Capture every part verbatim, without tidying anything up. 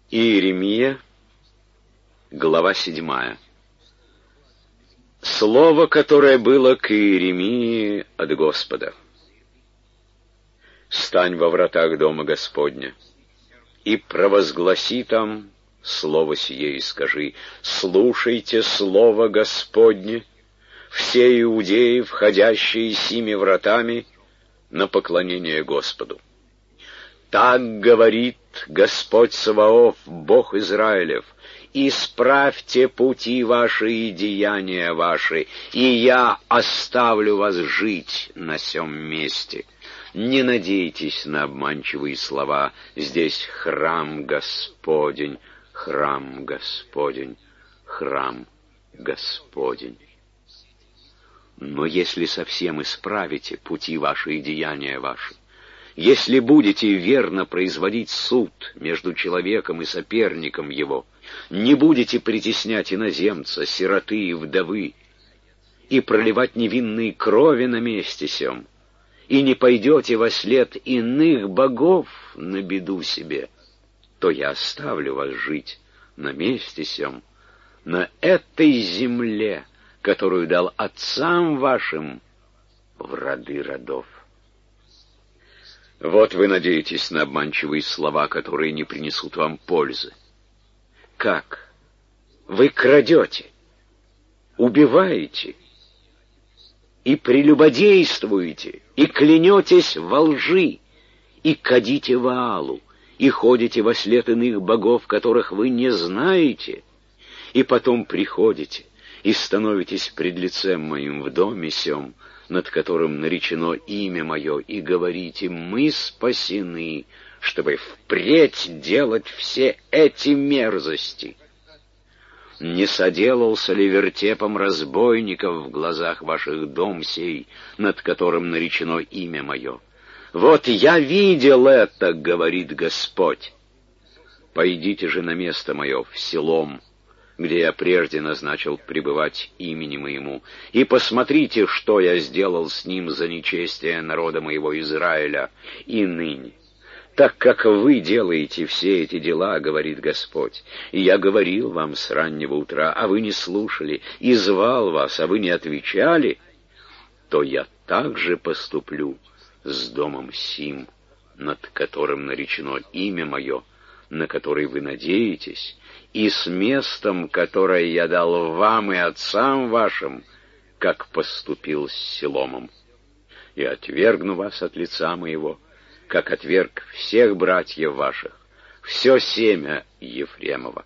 Иеремия, глава седьмая. Слово, которое было к Иеремии от Господа. «Стань во вратах дома Господня, и провозгласи там слово сие, и скажи: слушайте слово Господне, все иудеи, входящие сими вратами на поклонение Господу. Так говорит Господь Саваоф, Бог Израилев: исправьте пути ваши и деяния ваши, и я оставлю вас жить на сем месте. Не надейтесь на обманчивые слова. Здесь храм Господень, храм Господень, храм Господень. Но если совсем исправите пути ваши и деяния ваши, если будете верно производить суд между человеком и соперником его, не будете притеснять иноземца, сироты и вдовы, и проливать невинные крови на месте сем, и не пойдете во след иных богов на беду себе, то я оставлю вас жить на месте сем, на этой земле, которую дал отцам вашим в роды родов». Вот вы надеетесь на обманчивые слова, которые не принесут вам пользы. Как? Вы крадете, убиваете и прелюбодействуете, и клянетесь во лжи, и кадите Ваалу, и ходите во след иных богов, которых вы не знаете, и потом приходите и становитесь пред лицем моим в доме сем, над которым наречено имя мое, и говорите: мы спасены, чтобы впредь делать все эти мерзости. Не соделался ли вертепом разбойников в глазах ваших дом сей, над которым наречено имя мое? Вот я видел это, говорит Господь. Пойдите же на место мое в Силом, где я прежде назначил пребывать имени моему, и посмотрите, что я сделал с ним за нечестие народа моего Израиля и ныне. Так как вы делаете все эти дела, говорит Господь, и я говорил вам с раннего утра, а вы не слушали, и звал вас, а вы не отвечали, то я также поступлю с домом сим, над которым наречено имя мое, на который вы надеетесь, и с местом, которое я дал вам и отцам вашим, как поступил с Силомом. И отвергну вас от лица моего, как отверг всех братьев ваших, все семя Ефремова.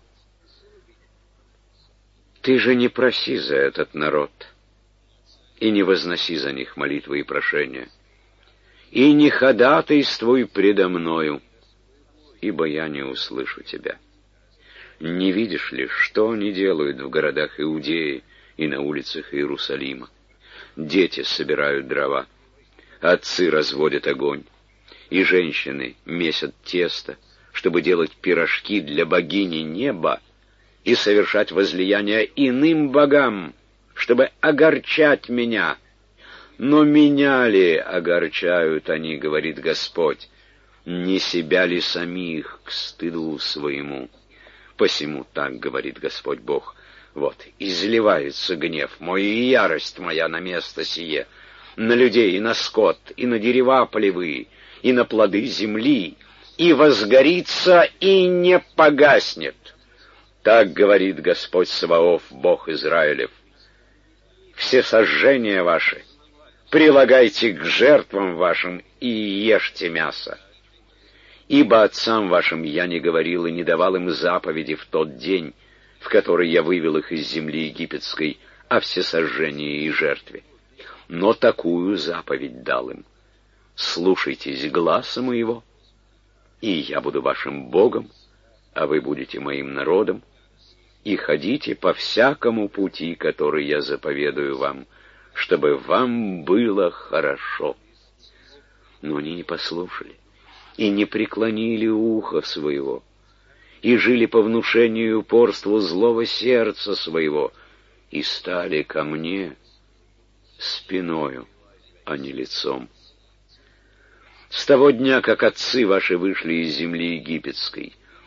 Ты же не проси за этот народ, и не возноси за них молитвы и прошения, и не ходатайствуй предо мною, ибо я не услышу тебя. Не видишь ли, что они делают в городах Иудеи и на улицах Иерусалима? Дети собирают дрова, отцы разводят огонь, и женщины месят тесто, чтобы делать пирожки для богини неба и совершать возлияния иным богам, чтобы огорчать меня. Но меня ли огорчают они, говорит Господь, не себя ли самих к стыду своему? Посему так говорит Господь Бог: вот, изливается гнев мой и ярость моя на место сие, на людей и на скот, и на дерева полевые, и на плоды земли, и возгорится, и не погаснет. Так говорит Господь Саваоф, Бог Израилев. Все сожжения ваши прилагайте к жертвам вашим и ешьте мясо. Ибо отцам вашим я не говорил и не давал им заповеди в тот день, в который я вывел их из земли египетской, о всесожжении и жертве. Но такую заповедь дал им: слушайтесь гласа моего, и я буду вашим Богом, а вы будете моим народом, и ходите по всякому пути, который я заповедую вам, чтобы вам было хорошо. Но они не послушали и не преклонили ухо своего, и жили по внушению и упорству злого сердца своего, и стали ко мне спиною, а не лицом. С того дня, как отцы ваши вышли из земли египетской,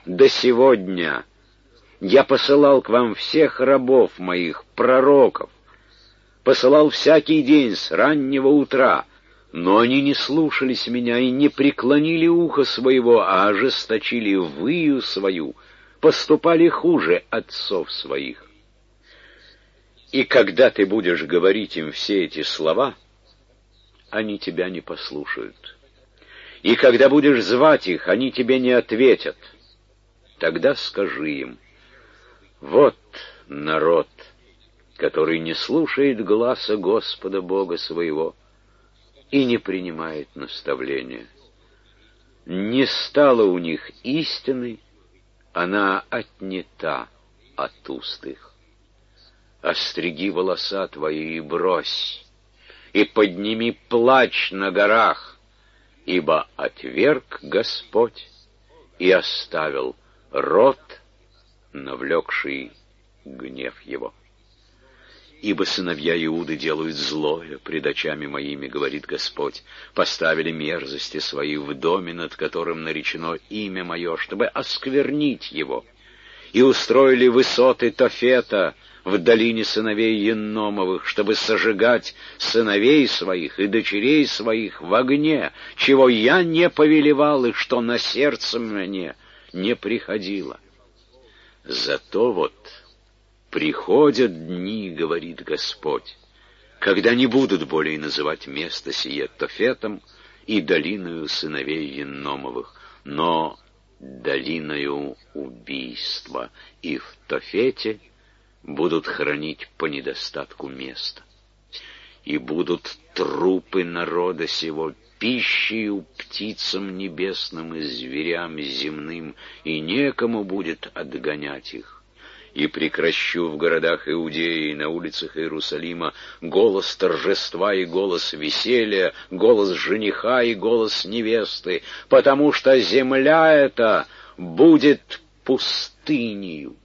до сегодня я посылал к вам всех рабов моих, пророков, посылал всякий день с раннего утра, но они не слушались меня и не преклонили ухо своего, а ожесточили выю свою, поступали хуже отцов своих. И когда ты будешь говорить им все эти слова, они тебя не послушают. И когда будешь звать их, они тебе не ответят. Тогда скажи им: вот народ, который не слушает гласа Господа Бога своего и не принимает наставления. Не стало у них истины, она отнята от уст их. Остриги волоса твои и брось, и подними плач на горах, ибо отверг Господь и оставил род, навлекший гнев его. Ибо сыновья Иуды делают злое пред очами моими, говорит Господь, поставили мерзости свои в доме, над которым наречено имя мое, чтобы осквернить его, и устроили высоты Тофета в долине сыновей Енномовых, чтобы сожигать сыновей своих и дочерей своих в огне, чего я не повелевал и что на сердце мне не приходило. Зато вот приходят дни, говорит Господь, когда не будут более называть место сие Тофетом и долиною сыновей Енномовых, но долиною убийства, и в Тофете будут хранить по недостатку места. И будут трупы народа сего пищею птицам небесным и зверям земным, и некому будет отгонять их. И прекращу в городах Иудеи и на улицах Иерусалима голос торжества и голос веселья, голос жениха и голос невесты, потому что земля эта будет пустынею.